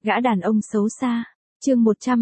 Gã đàn ông xấu xa. Chương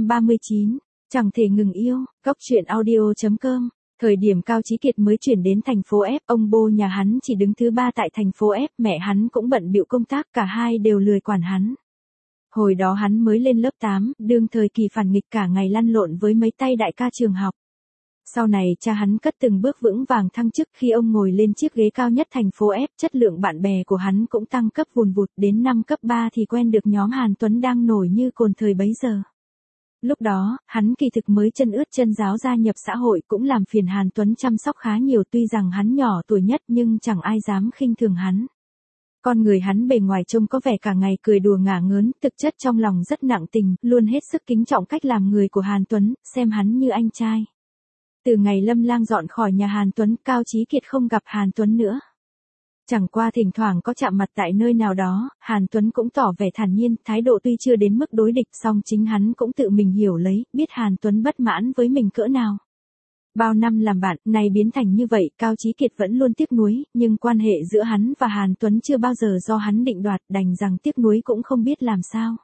139. Chẳng thể ngừng yêu. Góc truyện audio.com. Thời điểm Cao Chí Kiệt mới chuyển đến thành phố F, ông bô nhà hắn chỉ đứng thứ 3 tại thành phố F, mẹ hắn cũng bận bịu công tác, cả hai đều lười quản hắn. Hồi đó hắn mới lên lớp 8, đương thời kỳ phản nghịch cả ngày lăn lộn với mấy tay đại ca trường học. Sau này cha hắn cất từng bước vững vàng thăng chức, khi ông ngồi lên chiếc ghế cao nhất thành phố F, chất lượng bạn bè của hắn cũng tăng cấp vùn vụt, đến năm cấp 3 thì quen được nhóm Hàn Tuấn đang nổi như cồn thời bấy giờ. Lúc đó, hắn kỳ thực mới chân ướt chân ráo gia nhập xã hội, cũng làm phiền Hàn Tuấn chăm sóc khá nhiều, tuy rằng hắn nhỏ tuổi nhất nhưng chẳng ai dám khinh thường hắn. Con người hắn bề ngoài trông có vẻ cả ngày cười đùa ngả ngớn, thực chất trong lòng rất nặng tình, luôn hết sức kính trọng cách làm người của Hàn Tuấn, xem hắn như anh trai. Từ ngày Lâm Lang dọn khỏi nhà Hàn Tuấn, Cao Chí Kiệt không gặp Hàn Tuấn nữa. Chẳng qua thỉnh thoảng có chạm mặt tại nơi nào đó, Hàn Tuấn cũng tỏ vẻ thản nhiên, thái độ tuy chưa đến mức đối địch, song chính hắn cũng tự mình hiểu lấy, biết Hàn Tuấn bất mãn với mình cỡ nào. Bao năm làm bạn, nay biến thành như vậy, Cao Chí Kiệt vẫn luôn tiếc nuối, nhưng quan hệ giữa hắn và Hàn Tuấn chưa bao giờ do hắn định đoạt, đành rằng tiếc nuối cũng không biết làm sao.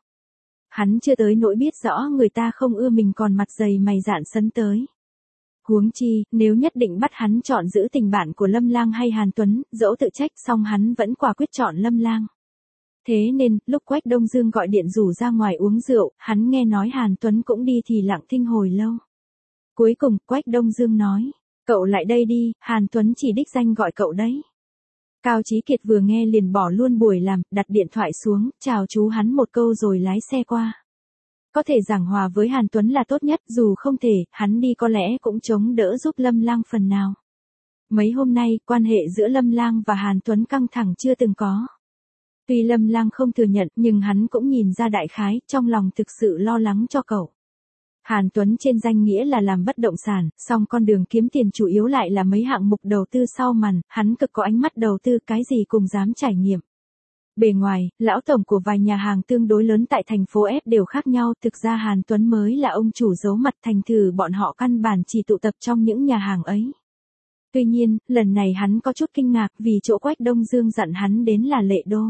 Hắn chưa tới nỗi biết rõ người ta không ưa mình còn mặt dày mày dạn sấn tới. Huống chi, nếu nhất định bắt hắn chọn giữ tình bạn của Lâm Lang hay Hàn Tuấn, dẫu tự trách, song hắn vẫn quả quyết chọn Lâm Lang. Thế nên, lúc Quách Đông Dương gọi điện rủ ra ngoài uống rượu, hắn nghe nói Hàn Tuấn cũng đi thì lặng thinh hồi lâu. Cuối cùng, Quách Đông Dương nói, cậu lại đây đi, Hàn Tuấn chỉ đích danh gọi cậu đấy. Cao Chí Kiệt vừa nghe liền bỏ luôn buổi làm, đặt điện thoại xuống, chào chú hắn một câu rồi lái xe qua. Có thể giảng hòa với Hàn Tuấn là tốt nhất, dù không thể, hắn đi có lẽ cũng chống đỡ giúp Lâm Lang phần nào. Mấy hôm nay, quan hệ giữa Lâm Lang và Hàn Tuấn căng thẳng chưa từng có. Tuy Lâm Lang không thừa nhận, nhưng hắn cũng nhìn ra đại khái, trong lòng thực sự lo lắng cho cậu. Hàn Tuấn trên danh nghĩa là làm bất động sản, song con đường kiếm tiền chủ yếu lại là mấy hạng mục đầu tư sau màn, hắn cực có ánh mắt đầu tư, cái gì cũng dám trải nghiệm. Bề ngoài, lão tổng của vài nhà hàng tương đối lớn tại thành phố F đều khác nhau, thực ra Hàn Tuấn mới là ông chủ giấu mặt, thành thử bọn họ căn bản chỉ tụ tập trong những nhà hàng ấy. Tuy nhiên, lần này hắn có chút kinh ngạc vì chỗ Quách Đông Dương dặn hắn đến là Lệ Đô.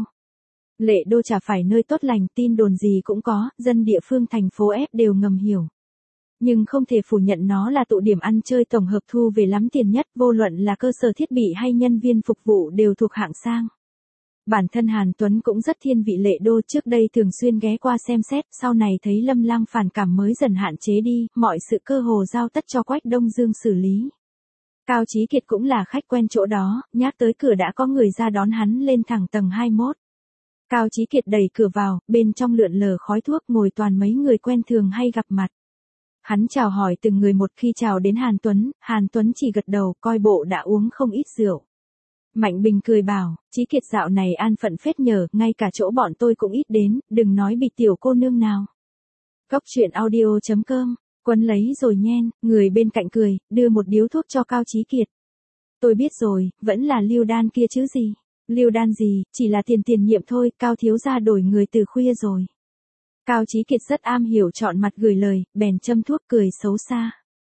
Lệ Đô chả phải nơi tốt lành, tin đồn gì cũng có, dân địa phương thành phố F đều ngầm hiểu. Nhưng không thể phủ nhận nó là tụ điểm ăn chơi tổng hợp thu về lắm tiền nhất, vô luận là cơ sở thiết bị hay nhân viên phục vụ đều thuộc hạng sang. Bản thân Hàn Tuấn cũng rất thiên vị Lệ Đô, trước đây thường xuyên ghé qua xem xét, sau này thấy Lâm Lang phản cảm mới dần hạn chế đi, mọi sự cơ hồ giao tất cho Quách Đông Dương xử lý. Cao Chí Kiệt cũng là khách quen chỗ đó, nhắc tới cửa đã có người ra đón hắn lên thẳng tầng 21. Cao Chí Kiệt đẩy cửa vào, bên trong lượn lờ khói thuốc, ngồi toàn mấy người quen thường hay gặp mặt. Hắn chào hỏi từng người một, khi chào đến Hàn Tuấn chỉ gật đầu, coi bộ đã uống không ít rượu. Mạnh Bình cười bảo, Chí Kiệt dạo này an phận phết nhờ, ngay cả chỗ bọn tôi cũng ít đến, đừng nói bị tiểu cô nương nào. Góc truyện audio.com, Quấn lấy rồi nhen, người bên cạnh cười, đưa một điếu thuốc cho Cao Chí Kiệt. Tôi biết rồi, vẫn là Lưu Đan kia chứ gì. Lưu Đan gì, chỉ là tiền nhiệm thôi, Cao thiếu gia đổi người từ khuya rồi. Cao Chí Kiệt rất am hiểu chọn mặt gửi lời, bèn châm thuốc cười xấu xa.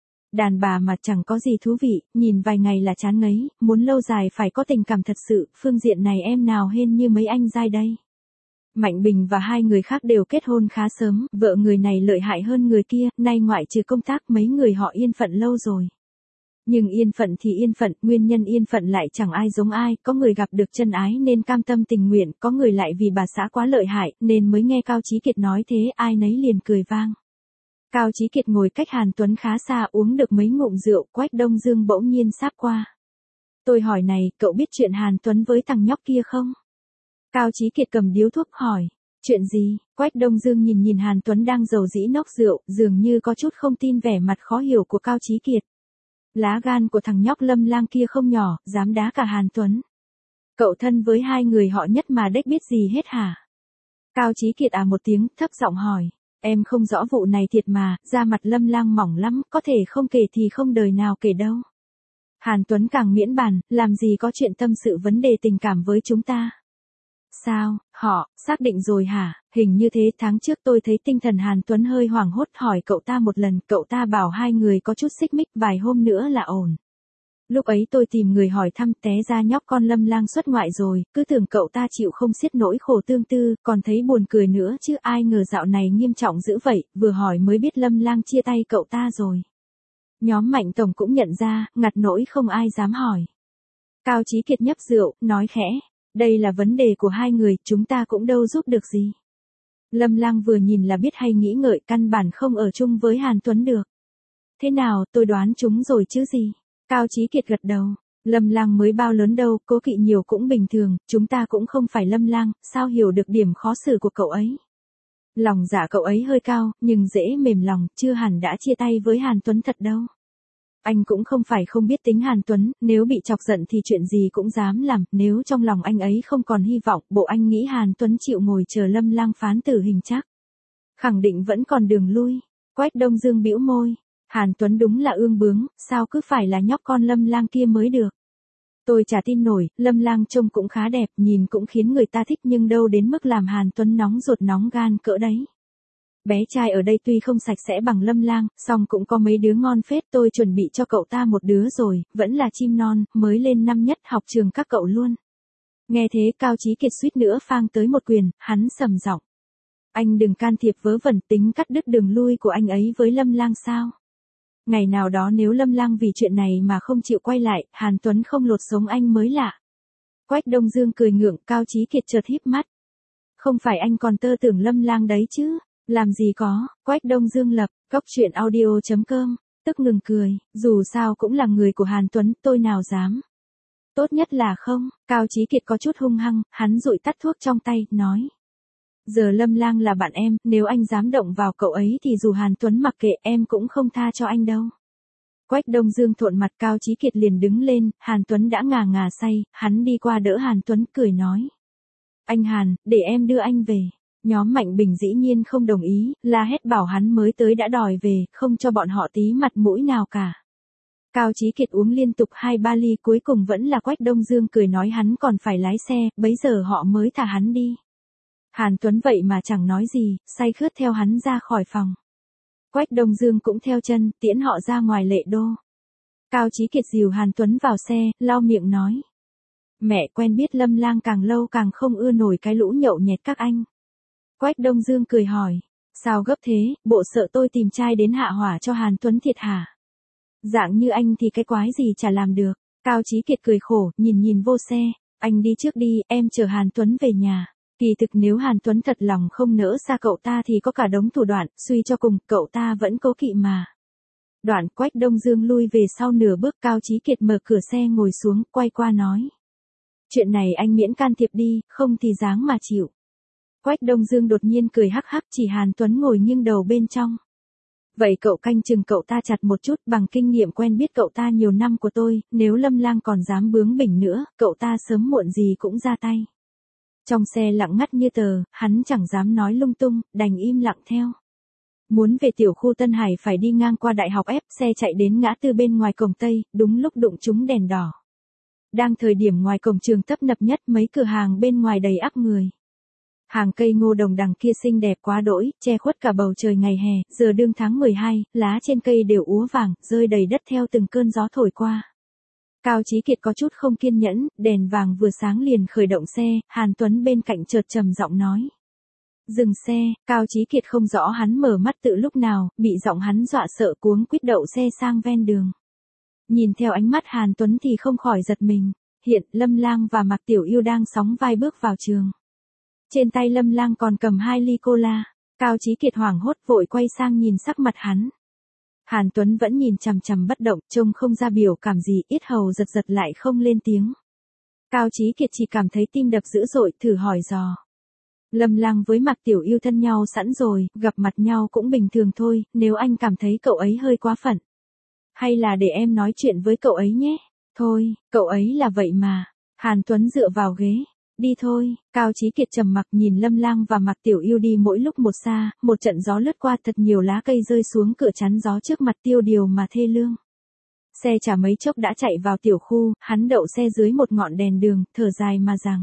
Đàn bà mà chẳng có gì thú vị, nhìn vài ngày là chán ngấy, muốn lâu dài phải có tình cảm thật sự, phương diện này em nào hên như mấy anh giai đây. Mạnh Bình và hai người khác đều kết hôn khá sớm, vợ người này lợi hại hơn người kia, nay ngoại trừ công tác mấy người họ yên phận lâu rồi. Nhưng yên phận thì yên phận, nguyên nhân yên phận lại chẳng ai giống ai, có người gặp được chân ái nên cam tâm tình nguyện, có người lại vì bà xã quá lợi hại, nên mới nghe Cao Chí Kiệt nói thế, ai nấy liền cười vang. Cao Chí Kiệt ngồi cách Hàn Tuấn khá xa, uống được mấy ngụm rượu, Quách Đông Dương bỗng nhiên sáp qua. Tôi hỏi này, cậu biết chuyện Hàn Tuấn với thằng nhóc kia không? Cao Chí Kiệt cầm điếu thuốc hỏi, chuyện gì? Quách Đông Dương nhìn Hàn Tuấn đang dầu dĩ nốc rượu, dường như có chút không tin vẻ mặt khó hiểu của Cao Chí Kiệt. Lá gan của thằng nhóc Lâm Lang kia không nhỏ, dám đá cả Hàn Tuấn. Cậu thân với hai người họ nhất mà đếch biết gì hết hả? Cao Chí Kiệt một tiếng, thấp giọng hỏi. Em không rõ vụ này thiệt mà, da mặt Lâm Lang mỏng lắm, có thể không kể thì không đời nào kể đâu. Hàn Tuấn càng miễn bàn, làm gì có chuyện tâm sự vấn đề tình cảm với chúng ta. Sao, họ, xác định rồi hả? Hình như thế, tháng trước tôi thấy tinh thần Hàn Tuấn hơi hoảng hốt, hỏi cậu ta một lần, cậu ta bảo hai người có chút xích mích, vài hôm nữa là ổn. Lúc ấy tôi tìm người hỏi thăm, té ra nhóc con Lâm Lang xuất ngoại rồi, cứ tưởng cậu ta chịu không xiết nỗi khổ tương tư, còn thấy buồn cười nữa chứ ai ngờ dạo này nghiêm trọng dữ vậy, vừa hỏi mới biết Lâm Lang chia tay cậu ta rồi. Nhóm Mạnh Tổng cũng nhận ra, ngặt nỗi không ai dám hỏi. Cao Chí Kiệt nhấp rượu, nói khẽ, đây là vấn đề của hai người, chúng ta cũng đâu giúp được gì. Lâm Lang vừa nhìn là biết hay nghĩ ngợi, căn bản không ở chung với Hàn Tuấn được. Thế nào, tôi đoán chúng rồi chứ gì? Cao Chí Kiệt gật đầu. Lâm Lang mới bao lớn đâu, cố kỵ nhiều cũng bình thường, chúng ta cũng không phải Lâm Lang, sao hiểu được điểm khó xử của cậu ấy. Lòng dạ cậu ấy hơi cao, nhưng dễ mềm lòng, chưa hẳn đã chia tay với Hàn Tuấn thật đâu. Anh cũng không phải không biết tính Hàn Tuấn, nếu bị chọc giận thì chuyện gì cũng dám làm, nếu trong lòng anh ấy không còn hy vọng, bộ anh nghĩ Hàn Tuấn chịu ngồi chờ Lâm Lang phán tử hình chắc. Khẳng định vẫn còn đường lui. Quách Đông Dương bĩu môi. Hàn Tuấn đúng là ương bướng, sao cứ phải là nhóc con Lâm Lang kia mới được. Tôi chả tin nổi, Lâm Lang trông cũng khá đẹp, nhìn cũng khiến người ta thích nhưng đâu đến mức làm Hàn Tuấn nóng ruột nóng gan cỡ đấy. Bé trai ở đây tuy không sạch sẽ bằng Lâm Lang, song cũng có mấy đứa ngon phết, tôi chuẩn bị cho cậu ta một đứa rồi, vẫn là chim non, mới lên năm nhất học trường các cậu luôn. Nghe thế Cao Chí Kiệt suýt nữa phang tới một quyền, hắn sầm giọng. Anh đừng can thiệp vớ vẩn, tính cắt đứt đường lui của anh ấy với Lâm Lang sao? Ngày nào đó nếu Lâm Lang vì chuyện này mà không chịu quay lại, Hàn Tuấn không lột sống anh mới lạ. Quách Đông Dương cười ngượng, Cao Chí Kiệt chợt híp mắt. Không phải anh còn tơ tưởng Lâm Lang đấy chứ? Làm gì có, Quách Đông Dương lập, goctruyện.audio.com, tức ngừng cười, dù sao cũng là người của Hàn Tuấn, tôi nào dám. Tốt nhất là không, Cao Chí Kiệt có chút hung hăng, hắn dụi tắt thuốc trong tay, nói. Giờ Lâm Lang là bạn em, nếu anh dám động vào cậu ấy thì dù Hàn Tuấn mặc kệ em cũng không tha cho anh đâu. Quách Đông Dương thộn mặt, Cao Chí Kiệt liền đứng lên, Hàn Tuấn đã ngà ngà say, hắn đi qua đỡ Hàn Tuấn cười nói. Anh Hàn, để em đưa anh về. Nhóm Mạnh Bình dĩ nhiên không đồng ý, la hét bảo hắn mới tới đã đòi về, không cho bọn họ tí mặt mũi nào cả. Cao Chí Kiệt uống liên tục 2-3 ly, cuối cùng vẫn là Quách Đông Dương cười nói hắn còn phải lái xe, bấy giờ họ mới thả hắn đi. Hàn Tuấn vậy mà chẳng nói gì, say khướt theo hắn ra khỏi phòng. Quách Đông Dương cũng theo chân, tiễn họ ra ngoài Lệ Đô. Cao Chí Kiệt dìu Hàn Tuấn vào xe, lau miệng nói. Mẹ quen biết Lâm Lang càng lâu càng không ưa nổi cái lũ nhậu nhẹt các anh. Quách Đông Dương cười hỏi. Sao gấp thế, bộ sợ tôi tìm trai đến hạ hỏa cho Hàn Tuấn thiệt hả? Dạng như anh thì cái quái gì chả làm được. Cao Chí Kiệt cười khổ, nhìn vô xe. Anh đi trước đi, em chở Hàn Tuấn về nhà. Kỳ thực nếu Hàn Tuấn thật lòng không nỡ xa cậu ta thì có cả đống thủ đoạn, suy cho cùng, cậu ta vẫn cố kỵ mà. Đoạn Quách Đông Dương lui về sau nửa bước, Cao Chí Kiệt mở cửa xe ngồi xuống, quay qua nói. Chuyện này anh miễn can thiệp đi, không thì dáng mà chịu. Quách Đông Dương đột nhiên cười hắc hắc chỉ Hàn Tuấn ngồi nghiêng đầu bên trong. Vậy cậu canh chừng cậu ta chặt một chút, bằng kinh nghiệm quen biết cậu ta nhiều năm của tôi, nếu Lâm Lang còn dám bướng bỉnh nữa, cậu ta sớm muộn gì cũng ra tay. Trong xe lặng ngắt như tờ, hắn chẳng dám nói lung tung, đành im lặng theo. Muốn về tiểu khu Tân Hải phải đi ngang qua Đại học F, xe chạy đến ngã tư bên ngoài cổng Tây, đúng lúc đụng trúng đèn đỏ. Đang thời điểm ngoài cổng trường tấp nập nhất, mấy cửa hàng bên ngoài đầy ắp người. Hàng cây ngô đồng đằng kia xinh đẹp quá đỗi, che khuất cả bầu trời ngày hè, giờ đương tháng 12, lá trên cây đều úa vàng, rơi đầy đất theo từng cơn gió thổi qua. Cao Chí Kiệt có chút không kiên nhẫn, đèn vàng vừa sáng liền khởi động xe, Hàn Tuấn bên cạnh chợt trầm giọng nói. Dừng xe, Cao Chí Kiệt không rõ hắn mở mắt từ lúc nào, bị giọng hắn dọa sợ cuống quýt đậu xe sang ven đường. Nhìn theo ánh mắt Hàn Tuấn thì không khỏi giật mình, hiện Lâm Lang và Mạc Tiểu Yêu đang sóng vai bước vào trường. Trên tay Lâm Lang còn cầm 2 ly cola, Cao Chí Kiệt hoảng hốt vội quay sang nhìn sắc mặt hắn. Hàn Tuấn vẫn nhìn chằm chằm bất động, trông không ra biểu cảm gì, yết hầu giật giật lại không lên tiếng. Cao Chí Kiệt chỉ cảm thấy tim đập dữ dội, thử hỏi dò. Lâm Lang với Mạc Tiểu Yêu thân nhau sẵn rồi, gặp mặt nhau cũng bình thường thôi, nếu anh cảm thấy cậu ấy hơi quá phận. Hay là để em nói chuyện với cậu ấy nhé. Thôi, cậu ấy là vậy mà. Hàn Tuấn dựa vào ghế. Đi thôi, Cao Chí Kiệt trầm mặc nhìn Lâm Lang và Mạc Tiểu Yêu đi mỗi lúc một xa, một trận gió lướt qua thật nhiều lá cây rơi xuống cửa chắn gió trước mặt Tiêu Điều mà thê lương. Xe chả mấy chốc đã chạy vào tiểu khu, hắn đậu xe dưới một ngọn đèn đường, thở dài mà rằng.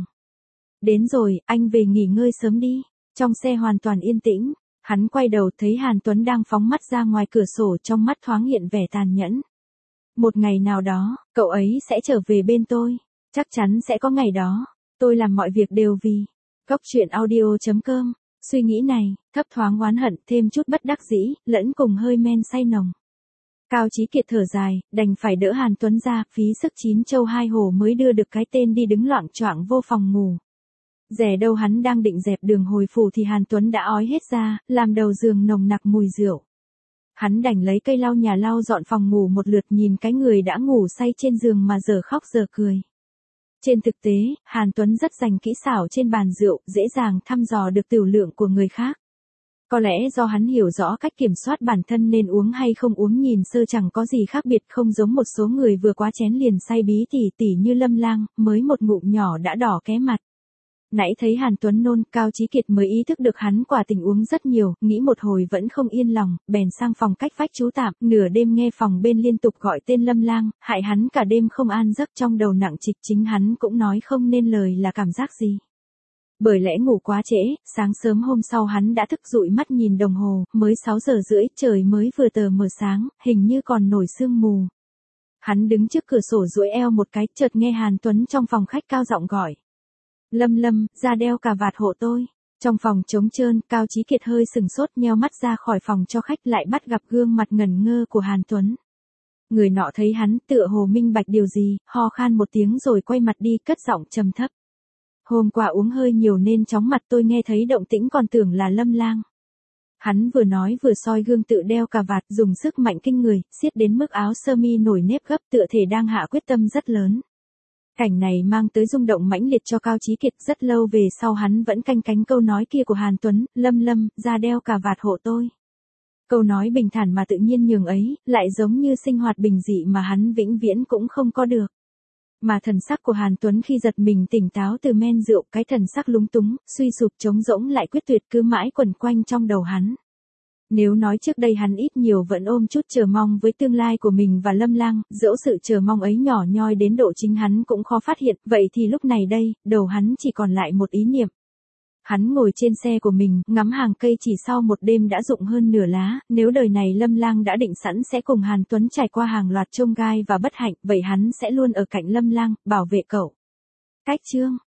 Đến rồi, anh về nghỉ ngơi sớm đi. Trong xe hoàn toàn yên tĩnh, hắn quay đầu thấy Hàn Tuấn đang phóng mắt ra ngoài cửa sổ, trong mắt thoáng hiện vẻ tàn nhẫn. Một ngày nào đó, cậu ấy sẽ trở về bên tôi. Chắc chắn sẽ có ngày đó. Tôi làm mọi việc đều vì. Góc truyện audio.com. Suy nghĩ này, thấp thoáng oán hận, thêm chút bất đắc dĩ, lẫn cùng hơi men say nồng. Cao Chí Kiệt thở dài, đành phải đỡ Hàn Tuấn ra, phí sức chín châu hai hổ mới đưa được cái tên đi đứng loạng choạng vô phòng ngủ. Rẻ đâu hắn đang định dẹp đường hồi phủ thì Hàn Tuấn đã ói hết ra, làm đầu giường nồng nặc mùi rượu. Hắn đành lấy cây lau nhà lau dọn phòng ngủ một lượt, nhìn cái người đã ngủ say trên giường mà giờ khóc giờ cười. Trên thực tế, Hàn Tuấn rất dành kỹ xảo trên bàn rượu, dễ dàng thăm dò được tửu lượng của người khác. Có lẽ do hắn hiểu rõ cách kiểm soát bản thân nên uống hay không uống nhìn sơ chẳng có gì khác biệt, không giống một số người vừa quá chén liền say bí tỉ tỉ như Lâm Lang, mới một ngụm nhỏ đã đỏ ké mặt. Nãy thấy Hàn Tuấn nôn, Cao Chí Kiệt mới ý thức được hắn quả tình uống rất nhiều, nghĩ một hồi vẫn không yên lòng, bèn sang phòng cách vách trú tạm, nửa đêm nghe phòng bên liên tục gọi tên Lâm Lang, hại hắn cả đêm không an giấc, trong đầu nặng trịch, chính hắn cũng nói không nên lời là cảm giác gì. Bởi lẽ ngủ quá trễ, sáng sớm hôm sau hắn đã thức dụi mắt nhìn đồng hồ, mới 6 giờ rưỡi, trời mới vừa tờ mờ sáng, hình như còn nổi sương mù. Hắn đứng trước cửa sổ duỗi eo một cái, chợt nghe Hàn Tuấn trong phòng khách cao giọng gọi. Lâm Lâm, ra đeo cà vạt hộ tôi. Trong phòng trống trơn, Cao Chí Kiệt hơi sừng sốt, nheo mắt ra khỏi phòng cho khách, lại bắt gặp gương mặt ngẩn ngơ của Hàn Tuấn. Người nọ thấy hắn, tựa hồ minh bạch điều gì, ho khan một tiếng rồi quay mặt đi, cất giọng trầm thấp. Hôm qua uống hơi nhiều nên chóng mặt, tôi nghe thấy động tĩnh còn tưởng là Lâm Lang. Hắn vừa nói vừa soi gương tự đeo cà vạt, dùng sức mạnh kinh người, siết đến mức áo sơ mi nổi nếp gấp, tựa thể đang hạ quyết tâm rất lớn. Cảnh này mang tới rung động mãnh liệt cho Cao Chí Kiệt, rất lâu về sau hắn vẫn canh cánh câu nói kia của Hàn Tuấn, Lâm Lâm, ra đeo cà vạt hộ tôi. Câu nói bình thản mà tự nhiên nhường ấy, lại giống như sinh hoạt bình dị mà hắn vĩnh viễn cũng không có được. Mà thần sắc của Hàn Tuấn khi giật mình tỉnh táo từ men rượu, cái thần sắc lúng túng, suy sụp trống rỗng lại quyết tuyệt cứ mãi quẩn quanh trong đầu hắn. Nếu nói trước đây hắn ít nhiều vẫn ôm chút chờ mong với tương lai của mình và Lâm Lang, dẫu sự chờ mong ấy nhỏ nhoi đến độ chính hắn cũng khó phát hiện, vậy thì lúc này đây, đầu hắn chỉ còn lại một ý niệm. Hắn ngồi trên xe của mình, ngắm hàng cây chỉ sau một đêm đã rụng hơn nửa lá, nếu đời này Lâm Lang đã định sẵn sẽ cùng Hàn Tuấn trải qua hàng loạt chông gai và bất hạnh, vậy hắn sẽ luôn ở cạnh Lâm Lang, bảo vệ cậu. Cách chương